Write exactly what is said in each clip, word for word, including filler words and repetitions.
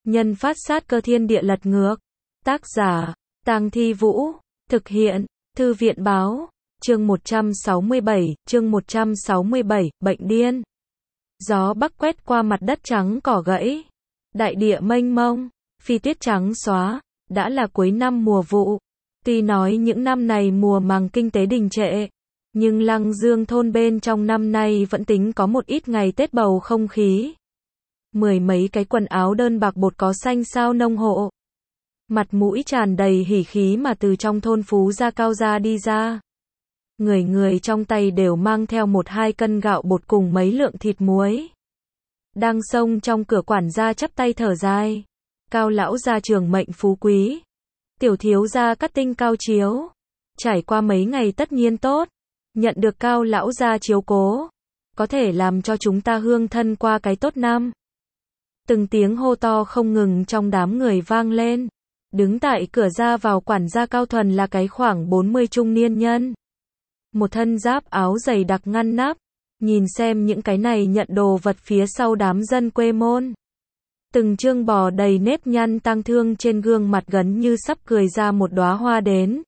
Nhân phát sát cơ thiên địa lật ngược. Tác giả, Tang Thi Vũ. Thực hiện, Thư viện báo. Chương một trăm sáu mươi bảy, chương một trăm sáu mươi bảy, bệnh điên. Gió bắc quét qua mặt đất trắng cỏ gãy. Đại địa mênh mông, phi tuyết trắng xóa, đã là cuối năm mùa vụ. Tuy nói những năm này mùa màng kinh tế đình trệ, nhưng Lăng Dương thôn bên trong năm nay vẫn tính có một ít ngày Tết bầu không khí. Mười mấy cái quần áo đơn bạc bột có xanh sao nông hộ. Mặt mũi tràn đầy hỉ khí mà từ trong thôn Phú Gia Cao Gia đi ra. Người người trong tay đều mang theo một hai cân gạo bột cùng mấy lượng thịt muối. Đang xông trong cửa quản gia chắp tay thở dài. Cao lão gia trường mệnh phú quý. Tiểu thiếu gia cắt tinh cao chiếu. Trải qua mấy ngày tất nhiên tốt. Nhận được cao lão gia chiếu cố. Có thể làm cho chúng ta hương thân qua cái tốt năm. Từng tiếng hô to không ngừng trong đám người vang lên. Đứng tại cửa ra vào quản gia Cao Thuần là cái khoảng bốn mươi trung niên nhân. Một thân giáp áo dày đặc ngăn nắp. Nhìn xem những cái này nhận đồ vật phía sau đám dân quê môn. Từng trương bò đầy nếp nhăn tang thương trên gương mặt gần như sắp cười ra một đóa hoa đến.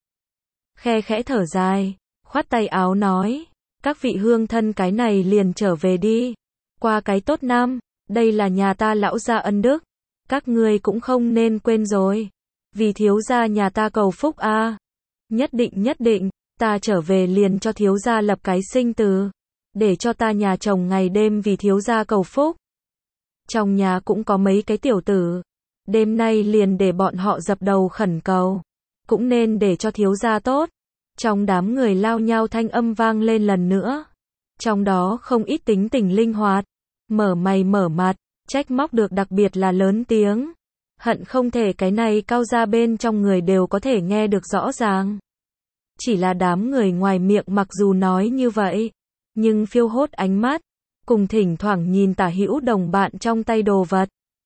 Khe khẽ thở dài, khoát tay áo nói, các vị hương thân cái này liền trở về đi. Qua cái tốt năm, đây là nhà ta lão gia ân đức. Các ngươi cũng không nên quên rồi. Vì thiếu gia nhà ta cầu phúc a. À. Nhất định nhất định, ta trở về liền cho thiếu gia lập cái sinh từ. Để cho ta nhà chồng ngày đêm vì thiếu gia cầu phúc. Trong nhà cũng có mấy cái tiểu tử. Đêm nay liền để bọn họ dập đầu khẩn cầu. Cũng nên để cho thiếu gia tốt. Trong đám người lao nhau thanh âm vang lên lần nữa. Trong đó không ít tính tình linh hoạt. Mở mày mở mặt, trách móc được đặc biệt là lớn tiếng. Hận không thể cái này Cao gia bên trong người đều có thể nghe được rõ ràng. Chỉ là đám người ngoài miệng mặc dù nói như vậy. Nhưng phiêu hốt ánh mắt. Cùng thỉnh thoảng nhìn tả hữu đồng bạn trong tay đồ vật.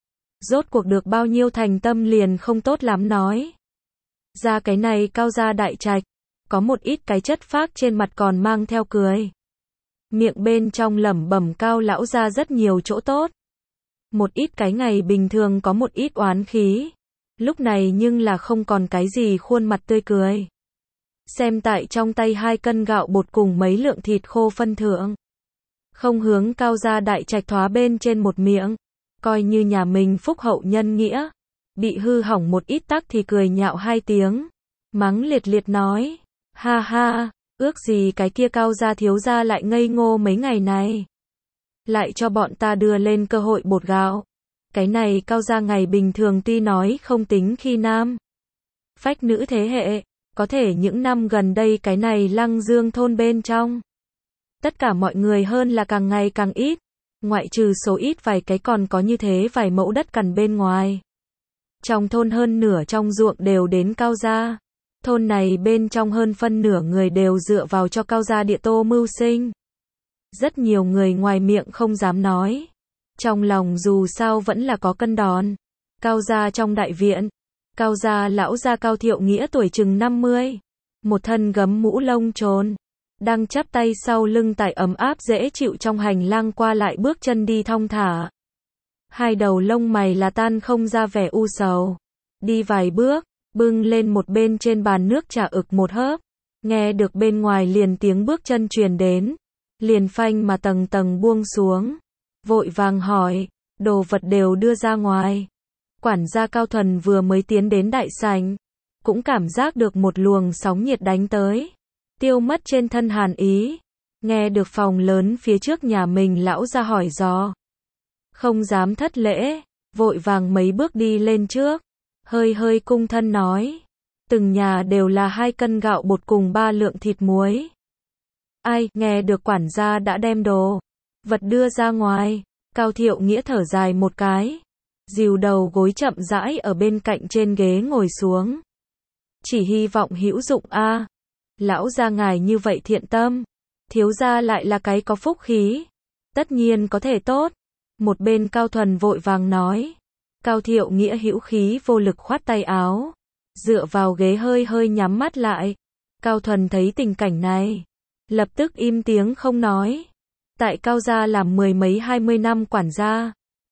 Rốt cuộc được bao nhiêu thành tâm liền không tốt lắm nói. Ra cái này Cao gia đại trạch. Có một ít cái chất phác trên mặt còn mang theo cười. Miệng bên trong lẩm bẩm Cao lão gia rất nhiều chỗ tốt. Một ít cái ngày bình thường có một ít oán khí. Lúc này nhưng là không còn cái gì khuôn mặt tươi cười. Xem tại trong tay hai cân gạo bột cùng mấy lượng thịt khô phân thượng. Không hướng Cao gia đại trạch thoá bên trên một miệng. Coi như nhà mình phúc hậu nhân nghĩa. Bị hư hỏng một ít tắc thì cười nhạo hai tiếng. Mắng liệt liệt nói. Ha ha, ước gì cái kia Cao gia thiếu gia lại ngây ngô mấy ngày này. Lại cho bọn ta đưa lên cơ hội bột gạo. Cái này Cao gia ngày bình thường tuy nói không tính khi nam. Phách nữ thế hệ. Có thể những năm gần đây cái này Lăng Dương thôn bên trong. Tất cả mọi người hơn là càng ngày càng ít. Ngoại trừ số ít vài cái còn có như thế vài mẫu đất cằn bên ngoài. Trong thôn hơn nửa trong ruộng đều đến Cao gia. Thôn này bên trong hơn phân nửa người đều dựa vào cho Cao gia địa tô mưu sinh. Rất nhiều người ngoài miệng không dám nói. Trong lòng dù sao vẫn là có cân đòn. Cao gia trong đại viện. Cao gia lão gia Cao Thiệu Nghĩa tuổi chừng năm mươi. Một thân gấm mũ lông trồn. Đang chắp tay sau lưng tại ấm áp dễ chịu trong hành lang qua lại bước chân đi thong thả. Hai đầu lông mày là tan không ra vẻ u sầu. Đi vài bước, bưng lên một bên trên bàn nước trà ực một hớp. Nghe được bên ngoài liền tiếng bước chân truyền đến. Liền phanh mà tầng tầng buông xuống. Vội vàng hỏi, đồ vật đều đưa ra ngoài. Quản gia Cao Thuần vừa mới tiến đến đại sảnh. Cũng cảm giác được một luồng sóng nhiệt đánh tới. Tiêu mất trên thân hàn ý. Nghe được phòng lớn phía trước nhà mình lão ra hỏi dò. Không dám thất lễ. Vội vàng mấy bước đi lên trước. Hơi hơi cung thân nói. Từng nhà đều là hai cân gạo bột cùng ba lượng thịt muối. Ai, nghe được quản gia đã đem đồ vật đưa ra ngoài. Cao Thiệu Nghĩa thở dài một cái. Dìu đầu gối chậm rãi ở bên cạnh trên ghế ngồi xuống. Chỉ hy vọng hữu dụng a. À. Lão gia ngài như vậy thiện tâm. Thiếu gia lại là cái có phúc khí. Tất nhiên có thể tốt. Một bên Cao Thuần vội vàng nói. Cao Thiệu Nghĩa hữu khí vô lực khoát tay áo. Dựa vào ghế hơi hơi nhắm mắt lại. Cao Thuần thấy tình cảnh này. Lập tức im tiếng không nói. Tại Cao gia làm mười mấy hai mươi năm quản gia.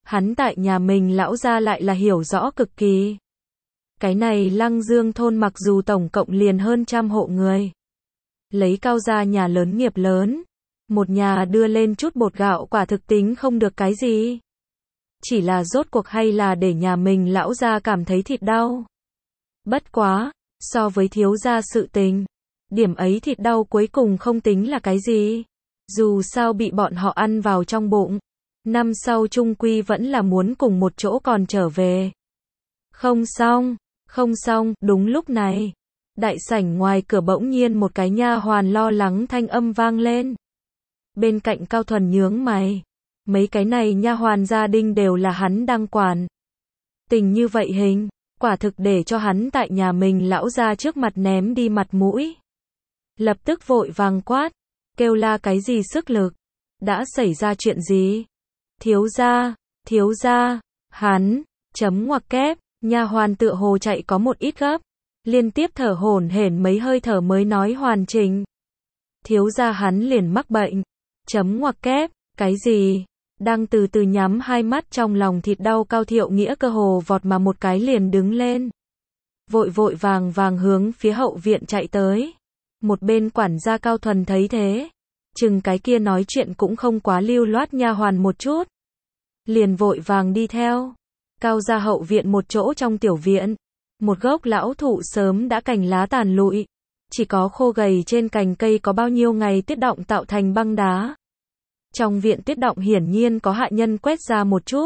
hắn tại nhà mình lão gia lại là hiểu rõ cực kỳ. Cái này Lăng Dương thôn mặc dù tổng cộng liền hơn trăm hộ người. Lấy Cao gia nhà lớn nghiệp lớn, một nhà đưa lên chút bột gạo quả thực tính không được cái gì. Chỉ là rốt cuộc hay là để nhà mình lão gia cảm thấy thịt đau. Bất quá, so với thiếu gia sự tình, điểm ấy thịt đau cuối cùng không tính là cái gì. Dù sao bị bọn họ ăn vào trong bụng, năm sau chung quy vẫn là muốn cùng một chỗ còn trở về. Không xong, không xong, đúng lúc này, đại sảnh ngoài cửa bỗng nhiên một cái nha hoàn lo lắng thanh âm vang lên. Bên cạnh Cao Thuần nhướng mày, mấy cái này nha hoàn gia đình đều là hắn đang quản. Tình như vậy hình, quả thực để cho hắn tại nhà mình lão gia trước mặt ném đi mặt mũi. Lập tức vội vàng quát, kêu la cái gì sức lực, đã xảy ra chuyện gì? Thiếu gia, thiếu gia, hắn, chấm ngoặc kép, nha hoàn tựa hồ chạy có một ít gấp, liên tiếp thở hổn hển mấy hơi thở mới nói hoàn chỉnh. Thiếu gia hắn liền mắc bệnh, chấm ngoặc kép, cái gì? Đang từ từ nhắm hai mắt trong lòng thịt đau Cao Thiệu Nghĩa cơ hồ vọt mà một cái liền đứng lên. Vội vội vàng vàng hướng phía hậu viện chạy tới. Một bên quản gia Cao Thuần thấy thế, chừng cái kia nói chuyện cũng không quá lưu loát nha hoàn một chút. Liền vội vàng đi theo. Cao gia hậu viện một chỗ trong tiểu viện. Một gốc lão thụ sớm đã cành lá tàn lụi. Chỉ có khô gầy trên cành cây có bao nhiêu ngày tuyết động tạo thành băng đá. Trong viện tuyết động hiển nhiên có hạ nhân quét ra một chút.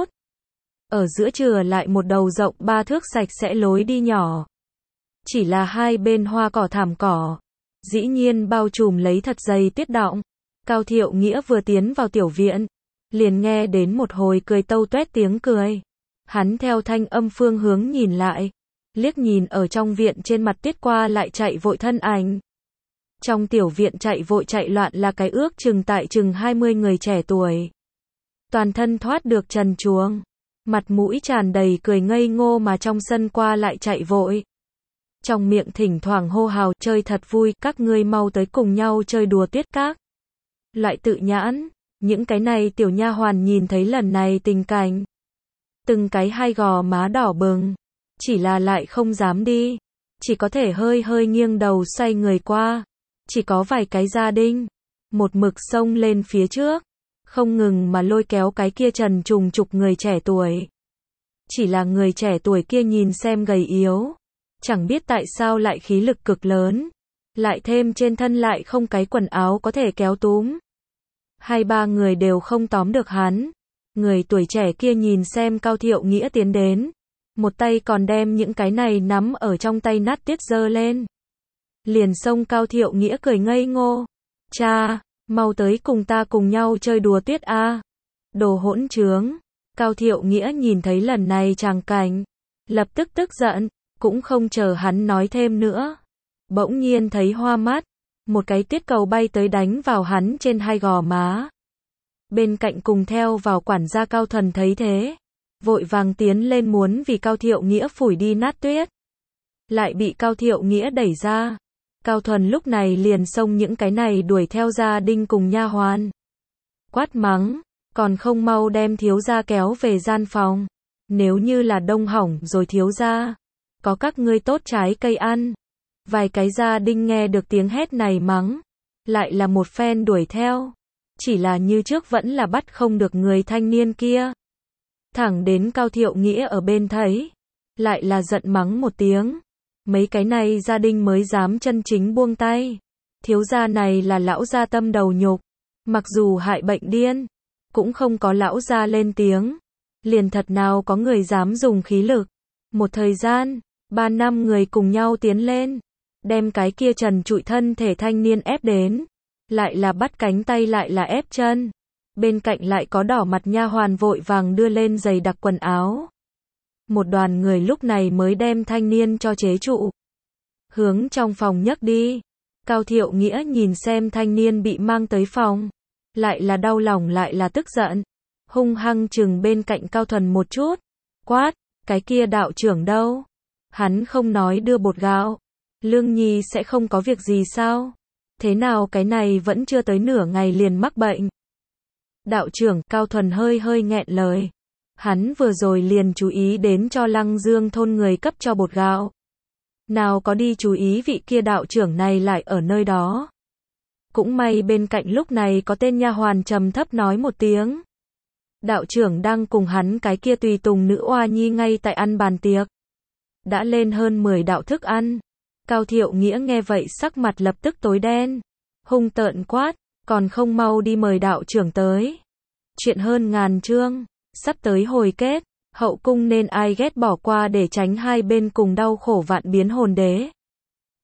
Ở giữa chừa lại một đầu rộng ba thước sạch sẽ lối đi nhỏ. Chỉ là hai bên hoa cỏ thảm cỏ. Dĩ nhiên bao trùm lấy thật dày tuyết động. Cao Thiệu Nghĩa vừa tiến vào tiểu viện, liền nghe đến một hồi cười tâu tuét tiếng cười. Hắn theo thanh âm phương hướng nhìn lại, liếc nhìn ở trong viện trên mặt tuyết qua lại chạy vội thân ảnh. Trong tiểu viện chạy vội chạy loạn là cái ước chừng tại chừng hai mươi người trẻ tuổi. Toàn thân thoát được trần truồng, mặt mũi tràn đầy cười ngây ngô mà trong sân qua lại chạy vội. Trong miệng thỉnh thoảng hô hào chơi thật vui, các ngươi mau tới cùng nhau chơi đùa tuyết các. Loại tự nhãn, những cái này tiểu nha hoàn nhìn thấy lần này tình cảnh. Từng cái hai gò má đỏ bừng, chỉ là lại không dám đi. Chỉ có thể hơi hơi nghiêng đầu xoay người qua. Chỉ có vài cái gia đình, một mực xông lên phía trước, không ngừng mà lôi kéo cái kia trần trùng trục người trẻ tuổi. Chỉ là người trẻ tuổi kia nhìn xem gầy yếu, chẳng biết tại sao lại khí lực cực lớn, lại thêm trên thân lại không cái quần áo có thể kéo túm. Hai ba người đều không tóm được hắn. Người tuổi trẻ kia nhìn xem Cao Thiệu Nghĩa tiến đến, một tay còn đem những cái này nắm ở trong tay nát tuyết giơ lên. Liền xông Cao Thiệu Nghĩa cười ngây ngô. Cha, mau tới cùng ta cùng nhau chơi đùa tuyết a. Đồ hỗn trướng. Cao Thiệu Nghĩa nhìn thấy lần này tràng cảnh, lập tức tức giận, cũng không chờ hắn nói thêm nữa. Bỗng nhiên thấy hoa mắt, một cái tuyết cầu bay tới đánh vào hắn trên hai gò má. Bên cạnh cùng theo vào quản gia Cao Thuần thấy thế, vội vàng tiến lên muốn vì Cao Thiệu Nghĩa phủi đi nát tuyết. Lại bị Cao Thiệu Nghĩa đẩy ra. Cao Thuần lúc này liền xông những cái này đuổi theo gia đình cùng nha hoàn. Quát mắng, còn không mau đem thiếu gia kéo về gian phòng. Nếu như là đông hỏng rồi thiếu gia, có các ngươi tốt trái cây ăn. Vài cái gia đình nghe được tiếng hét này mắng, lại là một phen đuổi theo. Chỉ là như trước vẫn là bắt không được người thanh niên kia. Thẳng đến Cao Thiệu Nghĩa ở bên thấy, lại là giận mắng một tiếng. Mấy cái này gia đình mới dám chân chính buông tay. Thiếu gia này là lão gia tâm đầu nhục, mặc dù hại bệnh điên, cũng không có lão gia lên tiếng. Liền thật nào có người dám dùng khí lực. Một thời gian, ba năm người cùng nhau tiến lên, đem cái kia trần trụi thân thể thanh niên ép đến. Lại là bắt cánh tay lại là ép chân. Bên cạnh lại có đỏ mặt nha hoàn vội vàng đưa lên giày đặc quần áo. Một đoàn người lúc này mới đem thanh niên cho chế trụ. Hướng trong phòng nhấc đi. Cao Thiệu Nghĩa nhìn xem thanh niên bị mang tới phòng. Lại là đau lòng lại là tức giận. Hung hăng chừng bên cạnh Cao Thuần một chút. Quát, cái kia đạo trưởng đâu? Hắn không nói đưa bột gạo. Lương Nhi sẽ không có việc gì sao? Thế nào cái này vẫn chưa tới nửa ngày liền mắc bệnh? Đạo trưởng, Cao Thuần hơi hơi nghẹn lời. Hắn vừa rồi liền chú ý đến cho Lăng Dương thôn người cấp cho bột gạo. Nào có đi chú ý vị kia đạo trưởng này lại ở nơi đó. Cũng may bên cạnh lúc này có tên nha hoàn trầm thấp nói một tiếng. Đạo trưởng đang cùng hắn cái kia tùy tùng nữ oa nhi ngay tại ăn bàn tiệc. Đã lên hơn mười đạo thức ăn. Cao Thiệu Nghĩa nghe vậy sắc mặt lập tức tối đen. Hung tợn quát, còn không mau đi mời đạo trưởng tới. Chuyện hơn ngàn chương, sắp tới hồi kết, hậu cung nên ai ghét bỏ qua để tránh hai bên cùng đau khổ vạn biến hồn đế.